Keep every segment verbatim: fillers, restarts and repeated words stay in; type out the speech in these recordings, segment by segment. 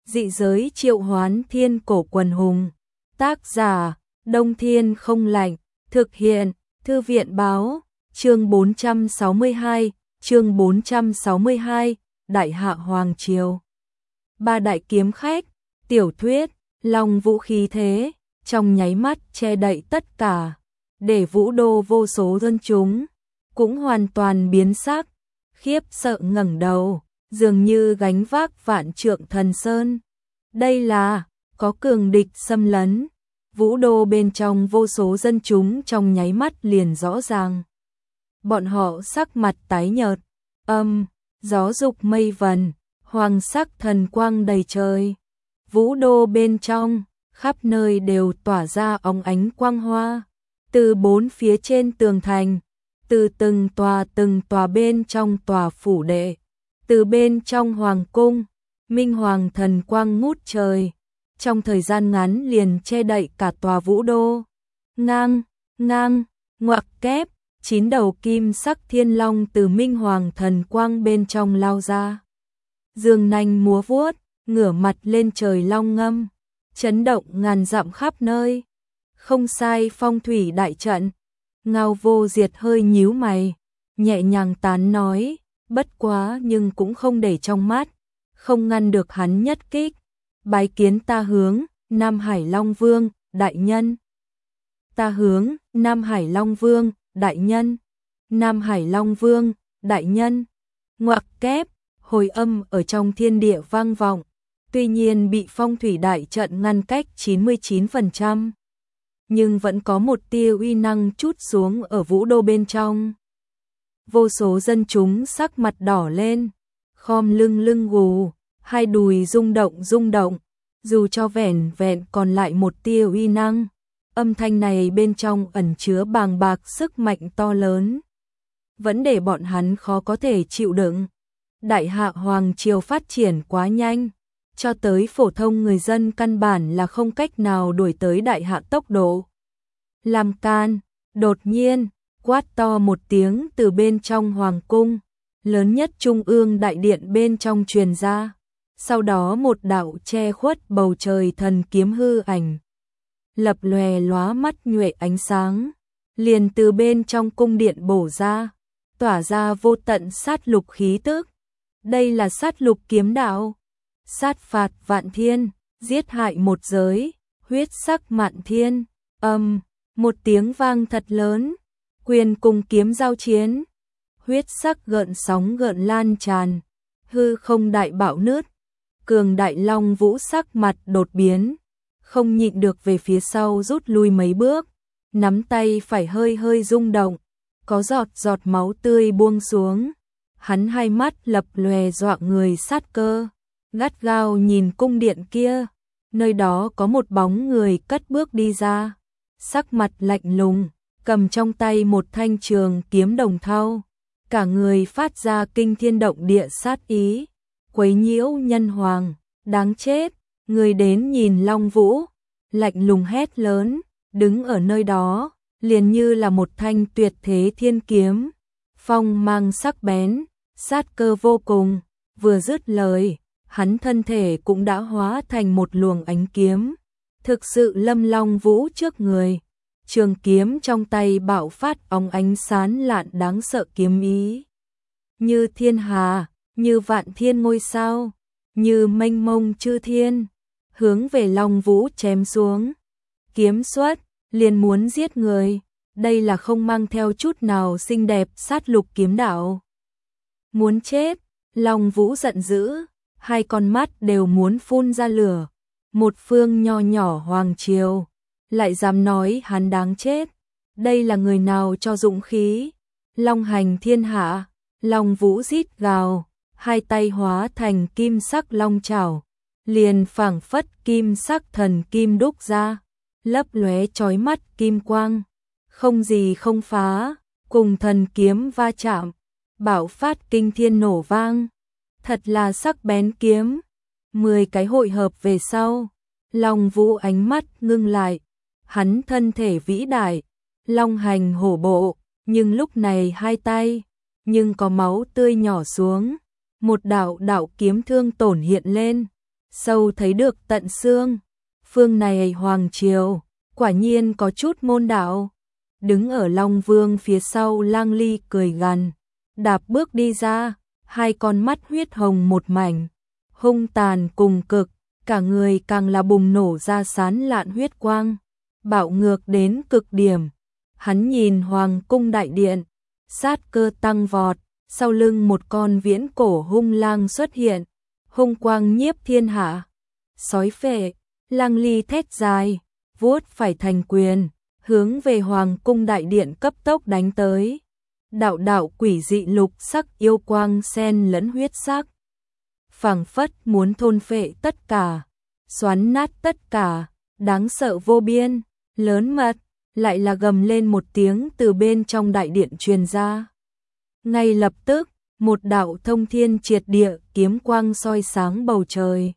Dị giới triệu hoán thiên cổ quần hùng. Tác giả, Đông Thiên không lạnh. Thực hiện, Thư viện báo. Chương bốn trăm sáu mươi hai, chương bốn trăm sáu mươi hai, Đại Hạ Hoàng Triều. Ba đại kiếm khách, tiểu thuyết, Long Vũ khí thế, trong nháy mắt che đậy tất cả, để Vũ Đô vô số dân chúng cũng hoàn toàn biến sắc, khiếp sợ ngẩng đầu, dường như gánh vác vạn trượng thần sơn. Đây là có cường địch xâm lấn. Vũ Đô bên trong vô số dân chúng trong nháy mắt liền rõ ràng. Bọn họ sắc mặt tái nhợt, âm, gió dục mây vần, hoàng sắc thần quang đầy trời. Vũ Đô bên trong, khắp nơi đều tỏa ra óng ánh quang hoa. Từ bốn phía trên tường thành, từ từng tòa từng tòa bên trong tòa phủ đệ, từ bên trong hoàng cung, minh hoàng thần quang ngút trời. Trong thời gian ngắn liền che đậy cả tòa Vũ Đô. Ngang, ngang, ngoặc kép, chín đầu kim sắc thiên long từ minh hoàng thần quang bên trong lao ra. Dương nanh múa vuốt, ngửa mặt lên trời long ngâm, chấn động ngàn dặm khắp nơi. Không sai, phong thủy đại trận. Ngao Vô Diệt hơi nhíu mày, nhẹ nhàng tán nói, bất quá nhưng cũng không để trong mắt, không ngăn được hắn nhất kích. Bái kiến ta hướng, Nam Hải Long Vương, đại nhân. Ta hướng, Nam Hải Long Vương, đại nhân. Nam Hải Long Vương, đại nhân. Ngoặc kép, hồi âm ở trong thiên địa vang vọng, tuy nhiên bị phong thủy đại trận ngăn cách chín mươi chín phần trăm. Nhưng vẫn có một tia uy năng chút xuống ở Vũ Đô bên trong. Vô số dân chúng sắc mặt đỏ lên, khom lưng lưng gù, hai đùi rung động rung động, dù cho vẻn vẹn còn lại một tia uy năng, âm thanh này bên trong ẩn chứa bàng bạc sức mạnh to lớn, vẫn để bọn hắn khó có thể chịu đựng. Đại Hạ Hoàng Triều phát triển quá nhanh, cho tới phổ thông người dân căn bản là không cách nào đuổi tới Đại Hạ tốc độ. Làm can, đột nhiên, quát to một tiếng từ bên trong hoàng cung, lớn nhất trung ương đại điện bên trong truyền ra. Sau đó một đạo che khuất bầu trời thần kiếm hư ảnh, lập lòe lóa mắt nhuệ ánh sáng, liền từ bên trong cung điện bổ ra, tỏa ra vô tận sát lục khí tức. Đây là sát lục kiếm đạo, sát phạt vạn thiên, giết hại một giới, huyết sắc mạn thiên. Âm, một tiếng vang thật lớn, quyền cùng kiếm giao chiến, huyết sắc gợn sóng gợn lan tràn, hư không đại bạo nứt. Cường đại Long Vũ sắc mặt đột biến, không nhịn được về phía sau rút lui mấy bước, nắm tay phải hơi hơi rung động, có giọt giọt máu tươi buông xuống. Hắn hai mắt lập lòe dọa người sát cơ, gắt gao nhìn cung điện kia, nơi đó có một bóng người cất bước đi ra, sắc mặt lạnh lùng, cầm trong tay một thanh trường kiếm đồng thau, cả người phát ra kinh thiên động địa sát ý. Quấy nhiễu nhân hoàng, đáng chết. Người đến nhìn Long Vũ, lạnh lùng hét lớn, đứng ở nơi đó, liền như là một thanh tuyệt thế thiên kiếm, phong mang sắc bén, sát cơ vô cùng. Vừa dứt lời, hắn thân thể cũng đã hóa thành một luồng ánh kiếm, thực sự lâm Long Vũ trước người. Trường kiếm trong tay bạo phát óng ánh sáng lạn đáng sợ kiếm ý, như thiên hà, như vạn thiên ngôi sao, như mênh mông chư thiên, hướng về Long Vũ chém xuống. Kiếm xuất, liền muốn giết người, đây là không mang theo chút nào xinh đẹp sát lục kiếm đạo. Muốn chết, Long Vũ giận dữ, hai con mắt đều muốn phun ra lửa. Một phương nho nhỏ hoàng triều, lại dám nói hắn đáng chết, đây là người nào cho dũng khí. Long hành thiên hạ, Long Vũ rít gào, hai tay hóa thành kim sắc long chảo, liền phảng phất kim sắc thần kim đúc ra, lấp lóe chói mắt kim quang, không gì không phá, cùng thần kiếm va chạm, bạo phát kinh thiên nổ vang. Thật là sắc bén kiếm. Mười cái hội hợp về sau, Long Vũ ánh mắt ngưng lại, hắn thân thể vĩ đại, long hành hổ bộ, nhưng lúc này hai tay, nhưng có máu tươi nhỏ xuống. Một đạo đạo kiếm thương tổn hiện lên, sâu thấy được tận xương. Phương này hoàng triều, quả nhiên có chút môn đạo. Đứng ở Long Vương phía sau Lang Ly cười gằn, đạp bước đi ra, hai con mắt huyết hồng một mảnh, hung tàn cùng cực, cả người càng là bùng nổ ra sán lạn huyết quang, bạo ngược đến cực điểm. Hắn nhìn hoàng cung đại điện, sát cơ tăng vọt, sau lưng một con viễn cổ hung lang xuất hiện, hung quang nhiếp thiên hạ. Sói phệ, Lang Ly thét dài, vuốt phải thành quyền, hướng về hoàng cung đại điện cấp tốc đánh tới. Đạo đạo quỷ dị lục sắc yêu quang xen lẫn huyết sắc, phảng phất muốn thôn phệ tất cả, xoắn nát tất cả, đáng sợ vô biên, lớn mật. Lại là gầm lên một tiếng từ bên trong đại điện truyền ra. Ngay lập tức, một đạo thông thiên triệt địa kiếm quang soi sáng bầu trời.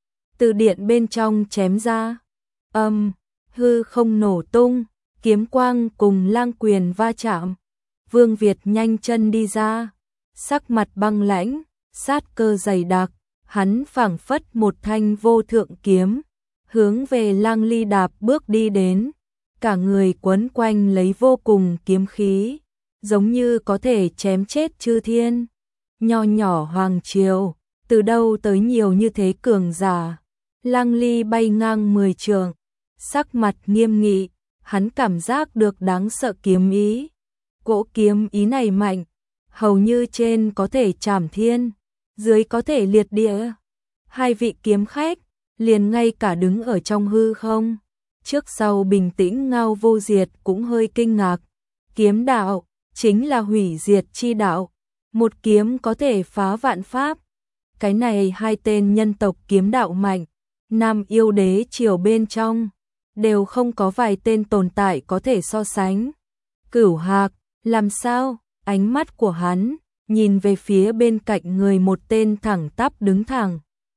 Từ điện bên trong chém ra, âm, hư không nổ tung, kiếm quang cùng lang quyền va chạm. Vương Việt nhanh chân đi ra, sắc mặt băng lãnh, sát cơ dày đặc, hắn phảng phất một thanh vô thượng kiếm, hướng về Lang Ly đạp bước đi đến. Cả người quấn quanh lấy vô cùng kiếm khí, giống như có thể chém chết chư thiên. Nho nhỏ hoàng triều, từ đâu tới nhiều như thế cường giả. Lang Ly bay ngang mười trượng, sắc mặt nghiêm nghị, hắn cảm giác được đáng sợ kiếm ý. Cỗ kiếm ý này mạnh, hầu như trên có thể trảm thiên, dưới có thể liệt địa. Hai vị kiếm khách, liền ngay cả đứng ở trong hư không, trước sau bình tĩnh Ngao Vô Diệt cũng hơi kinh ngạc. Kiếm đạo, chính là hủy diệt chi đạo. Một kiếm có thể phá vạn pháp. Cái này hai tên nhân tộc kiếm đạo mạnh, Nam Yêu Đế triều bên trong, đều không có vài tên tồn tại có thể so sánh. Cửu Hạc, làm sao? Ánh mắt của hắn, nhìn về phía bên cạnh người một tên thẳng tắp đứng thẳng.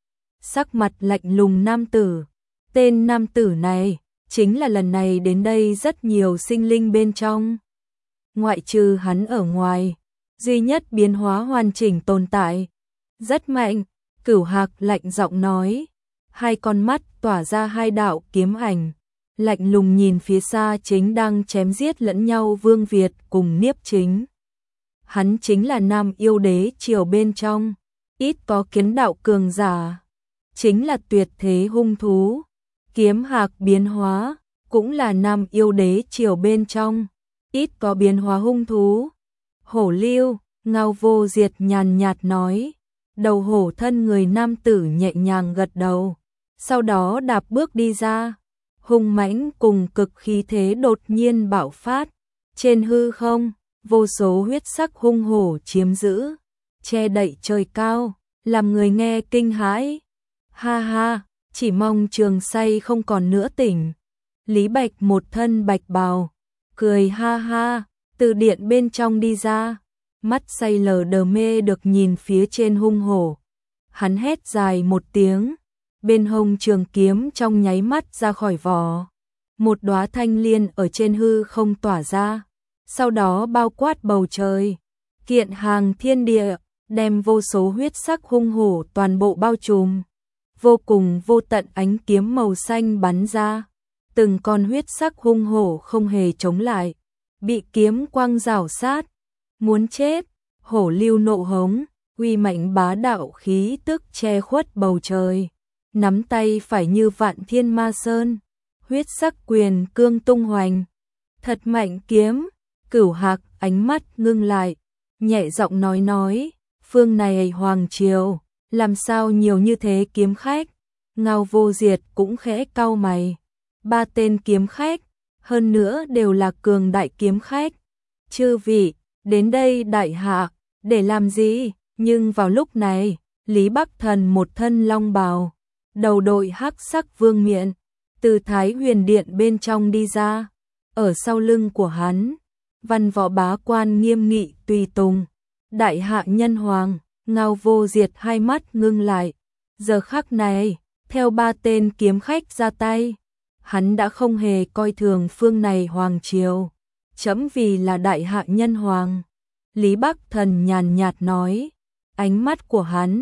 Sắc mặt lạnh lùng nam tử. Tên nam tử này, chính là lần này đến đây rất nhiều sinh linh bên trong. Ngoại trừ hắn ở ngoài, duy nhất biến hóa hoàn chỉnh tồn tại. Rất mạnh, Cửu Hạc lạnh giọng nói. Hai con mắt tỏa ra hai đạo kiếm ảnh, lạnh lùng nhìn phía xa chính đang chém giết lẫn nhau Vương Việt cùng Niếp Chính. Hắn chính là Nam Yêu Đế triều bên trong, ít có kiến đạo cường giả, chính là tuyệt thế hung thú. Kiếm Hạc biến hóa, cũng là Nam Yêu Đế triều bên trong, ít có biến hóa hung thú. Hổ Lưu, Ngao Vô Diệt nhàn nhạt nói. Đầu hổ thân người nam tử nhẹ nhàng gật đầu, sau đó đạp bước đi ra. Hung mãnh cùng cực khí thế đột nhiên bạo phát, trên hư không, vô số huyết sắc hung hổ chiếm giữ, che đậy trời cao, làm người nghe kinh hãi. Ha ha, chỉ mong Trường Say không còn nữa tỉnh. Lý Bạch một thân bạch bào, cười ha ha, từ điện bên trong đi ra, mắt say lờ đờ mê được nhìn phía trên hung hổ. Hắn hét dài một tiếng, bên hông trường kiếm trong nháy mắt ra khỏi vỏ. Một đóa thanh liên ở trên hư không tỏa ra, sau đó bao quát bầu trời, kiện hàng thiên địa, đem vô số huyết sắc hung hổ toàn bộ bao trùm. Vô cùng vô tận ánh kiếm màu xanh bắn ra, từng con huyết sắc hung hổ không hề chống lại, bị kiếm quang rào sát, muốn chết. Hổ Lưu nộ hống, uy mạnh bá đạo khí tức che khuất bầu trời, nắm tay phải như vạn thiên ma sơn, huyết sắc quyền cương tung hoành. Thật mạnh kiếm. Cửu Hạc ánh mắt ngưng lại, nhẹ giọng nói nói, phương này hoàng triều, làm sao nhiều như thế kiếm khách. Ngao Vô Diệt cũng khẽ cau mày. Ba tên kiếm khách, hơn nữa đều là cường đại kiếm khách. Chư vị, đến đây đại hạ, để làm gì? Nhưng vào lúc này, Lý Bắc Thần một thân long bào, đầu đội hắc sắc vương miện, từ Thái Huyền Điện bên trong đi ra. Ở sau lưng của hắn, văn võ bá quan nghiêm nghị tùy tùng. Đại hạ nhân hoàng. Ngao Vô Diệt hai mắt ngưng lại. Giờ khắc này, theo ba tên kiếm khách ra tay, hắn đã không hề coi thường phương này hoàng triều. Chấm vì là đại hạ nhân hoàng. Lý Bắc Thần nhàn nhạt nói, ánh mắt của hắn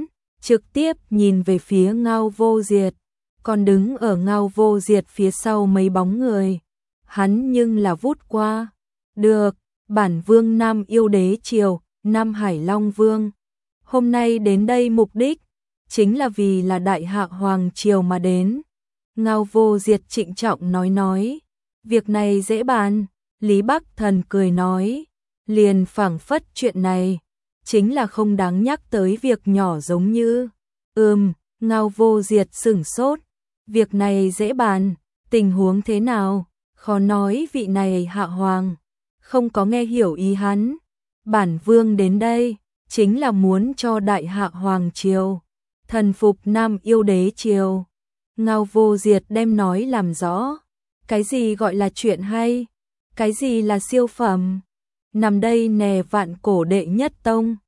trực tiếp nhìn về phía Ngao Vô Diệt, còn đứng ở Ngao Vô Diệt phía sau mấy bóng người. Hắn nhưng là vút qua. Được, bản vương Nam Yêu Đế Triều, Nam Hải Long Vương. Hôm nay đến đây mục đích, chính là vì là Đại Hạ Hoàng Triều mà đến. Ngao Vô Diệt trịnh trọng nói nói. Việc này dễ bàn, Lý Bắc Thần cười nói. Liền phảng phất chuyện này, chính là không đáng nhắc tới việc nhỏ giống như. Ừm, Ngao Vô Diệt sửng sốt. Việc này dễ bàn, tình huống thế nào? Khó nói vị này Hạ Hoàng không có nghe hiểu ý hắn. Bản vương đến đây chính là muốn cho Đại Hạ Hoàng Triều thần phục Nam Yêu Đế Triều. Ngao Vô Diệt đem nói làm rõ. Cái gì gọi là chuyện hay? Cái gì là siêu phẩm? Nằm đây nè vạn cổ đệ nhất tông.